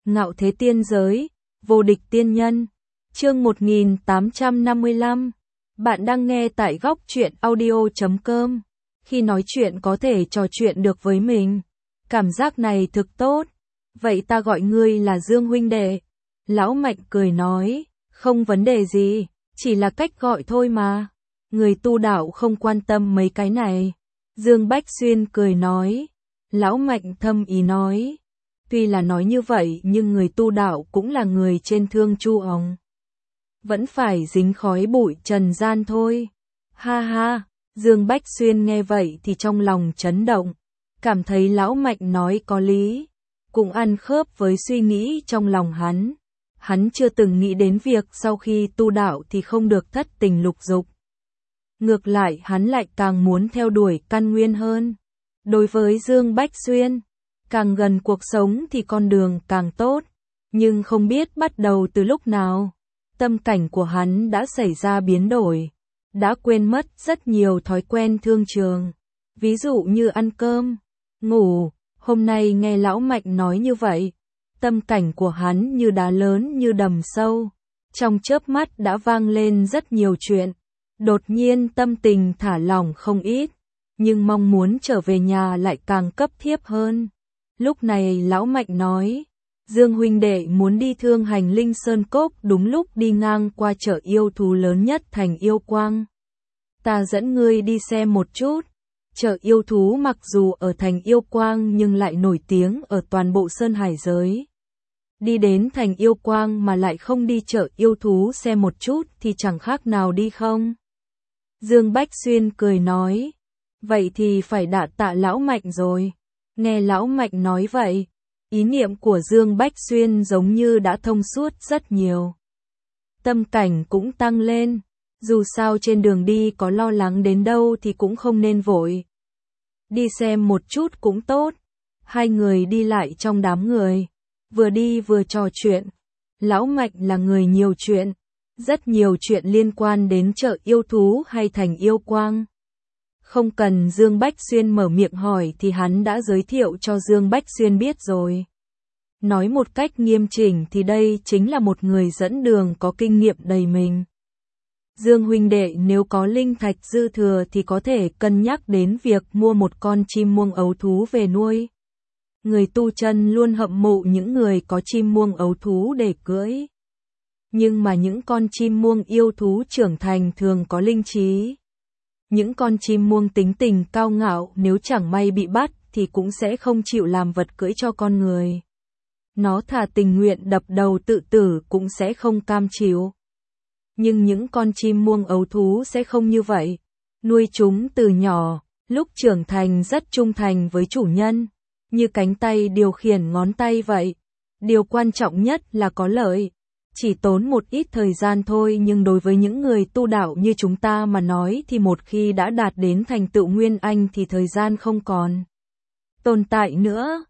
Ngạo thế tiên giới, vô địch tiên nhân. Chương 1855. Bạn đang nghe tại góc truyện audio.com. Khi nói chuyện có thể trò chuyện được với mình. Cảm giác này thực tốt. Vậy ta gọi ngươi là Dương huynh đệ. Lão Mạnh cười nói, không vấn đề gì, chỉ là cách gọi thôi mà. Người tu đạo không quan tâm mấy cái này. Dương Bách Xuyên cười nói. Lão Mạnh thâm ý nói. Tuy là nói như vậy nhưng người tu đạo cũng là người trên thương chu ống. Vẫn phải dính khói bụi trần gian thôi. Ha ha, Dương Bách Xuyên nghe vậy thì trong lòng chấn động. Cảm thấy Lão Mạnh nói có lý. Cũng ăn khớp với suy nghĩ trong lòng hắn. Hắn chưa từng nghĩ đến việc sau khi tu đạo thì không được thất tình lục dục. Ngược lại hắn lại càng muốn theo đuổi căn nguyên hơn. Đối với Dương Bách Xuyên, càng gần cuộc sống thì con đường càng tốt. Nhưng không biết bắt đầu từ lúc nào, tâm cảnh của hắn đã xảy ra biến đổi. Đã quên mất rất nhiều thói quen thương trường. Ví dụ như ăn cơm, ngủ. Hôm nay nghe Lão Mạnh nói như vậy, tâm cảnh của hắn như đá lớn như đầm sâu. Trong chớp mắt đã vang lên rất nhiều chuyện. Đột nhiên tâm tình thả lỏng không ít. Nhưng mong muốn trở về nhà lại càng cấp thiết hơn. Lúc này Lão Mạnh nói, Dương huynh đệ muốn đi thương hành Linh Sơn Cốc đúng lúc đi ngang qua chợ yêu thú lớn nhất thành Yêu Quang. Ta dẫn ngươi đi xem một chút. Chợ yêu thú mặc dù ở thành Yêu Quang nhưng lại nổi tiếng ở toàn bộ Sơn Hải giới. Đi đến thành Yêu Quang mà lại không đi chợ yêu thú xem một chút thì chẳng khác nào đi không. Dương Bách Xuyên cười nói, vậy thì phải đả tạ Lão Mạnh rồi. Nghe Lão Mạnh nói vậy, ý niệm của Dương Bách Xuyên giống như đã thông suốt rất nhiều. Tâm cảnh cũng tăng lên, dù sao trên đường đi có lo lắng đến đâu thì cũng không nên vội. Đi xem một chút cũng tốt. Hai người đi lại trong đám người, vừa đi vừa trò chuyện. Lão Mạnh là người nhiều chuyện, rất nhiều chuyện liên quan đến chợ yêu thú hay thành Yêu Quang. Không cần Dương Bách Xuyên mở miệng hỏi thì hắn đã giới thiệu cho Dương Bách Xuyên biết rồi. Nói một cách nghiêm chỉnh thì đây chính là một người dẫn đường có kinh nghiệm đầy mình. Dương huynh đệ nếu có linh thạch dư thừa thì có thể cân nhắc đến việc mua một con chim muông ấu thú về nuôi. Người tu chân luôn hâm mộ những người có chim muông ấu thú để cưỡi. Nhưng mà những con chim muông yêu thú trưởng thành thường có linh trí. Những con chim muông tính tình cao ngạo nếu chẳng may bị bắt thì cũng sẽ không chịu làm vật cưỡi cho con người. Nó thà tình nguyện đập đầu tự tử cũng sẽ không cam chịu. Nhưng những con chim muông ấu thú sẽ không như vậy. Nuôi chúng từ nhỏ, lúc trưởng thành rất trung thành với chủ nhân, như cánh tay điều khiển ngón tay vậy. Điều quan trọng nhất là có lợi. Chỉ tốn một ít thời gian thôi nhưng đối với những người tu đạo như chúng ta mà nói thì một khi đã đạt đến thành tựu Nguyên Anh thì thời gian không còn tồn tại nữa.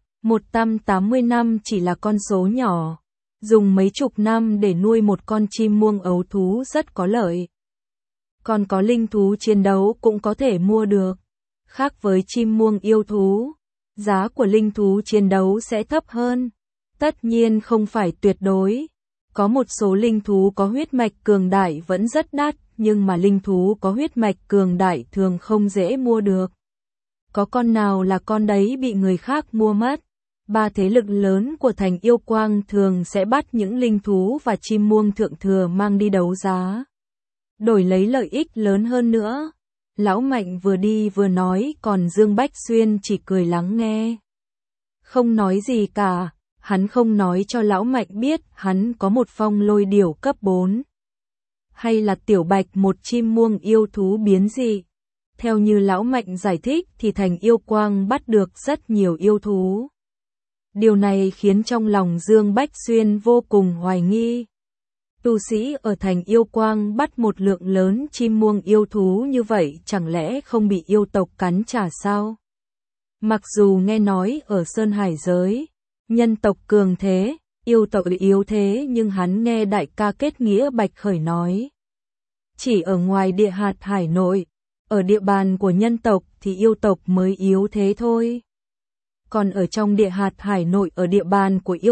180 năm chỉ là con số nhỏ. Dùng mấy chục năm để nuôi một con chim muông ấu thú rất có lợi. Còn có linh thú chiến đấu cũng có thể mua được. Khác với chim muông yêu thú, giá của linh thú chiến đấu sẽ thấp hơn. Tất nhiên không phải tuyệt đối. Có một số linh thú có huyết mạch cường đại vẫn rất đắt, nhưng mà linh thú có huyết mạch cường đại thường không dễ mua được. Có con nào là con đấy bị người khác mua mất. Ba thế lực lớn của thành Yêu Quang thường sẽ bắt những linh thú và chim muông thượng thừa mang đi đấu giá, đổi lấy lợi ích lớn hơn nữa. Lão Mạnh vừa đi vừa nói còn Dương Bách Xuyên chỉ cười lắng nghe. Không nói gì cả, hắn không nói cho Lão Mạnh biết hắn có một phong lôi điểu cấp 4. Hay là tiểu bạch một chim muông yêu thú biến dị. Theo như Lão Mạnh giải thích thì thành Yêu Quang bắt được rất nhiều yêu thú. Điều này khiến trong lòng Dương Bách Xuyên vô cùng hoài nghi. Tu sĩ ở thành Yêu Quang bắt một lượng lớn chim muông yêu thú như vậy chẳng lẽ không bị yêu tộc cắn trả sao? Mặc dù nghe nói ở Sơn Hải giới, nhân tộc cường thế, yêu tộc yếu thế nhưng hắn nghe đại ca Kết Nghĩa Bạch Khởi nói. Chỉ ở ngoài địa hạt hải nội, ở địa bàn của nhân tộc thì yêu tộc mới yếu thế thôi. Còn ở trong địa hạt hải nội ở địa bàn của yêu tộc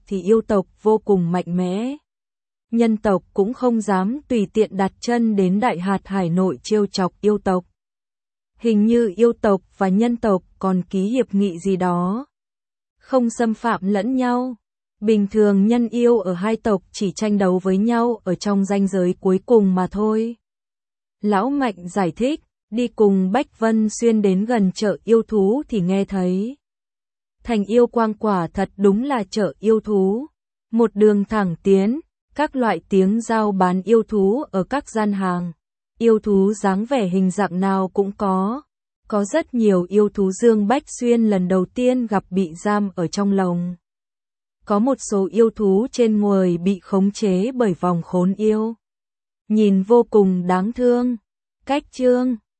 thì yêu tộc vô cùng mạnh mẽ. Nhân tộc cũng không dám tùy tiện đặt chân đến Đại Hạt Hải nội trêu chọc yêu tộc. Hình như yêu tộc và nhân tộc còn ký hiệp nghị gì đó. Không xâm phạm lẫn nhau. Bình thường nhân yêu ở hai tộc chỉ tranh đấu với nhau ở trong ranh giới cuối cùng mà thôi. Lão Mạnh giải thích, đi cùng Bách Vân Xuyên đến gần chợ yêu thú thì nghe thấy. Thành yêu quang quả thật đúng là chợ yêu thú. Một đường thẳng tiến, các loại tiếng giao bán yêu thú ở các gian hàng. Yêu thú dáng vẻ hình dạng nào cũng có. Có rất nhiều yêu thú Dương Bách Xuyên lần đầu tiên gặp bị giam ở trong lồng. Có một số yêu thú trên người bị khống chế bởi vòng khốn yêu. Nhìn vô cùng đáng thương. Cách chương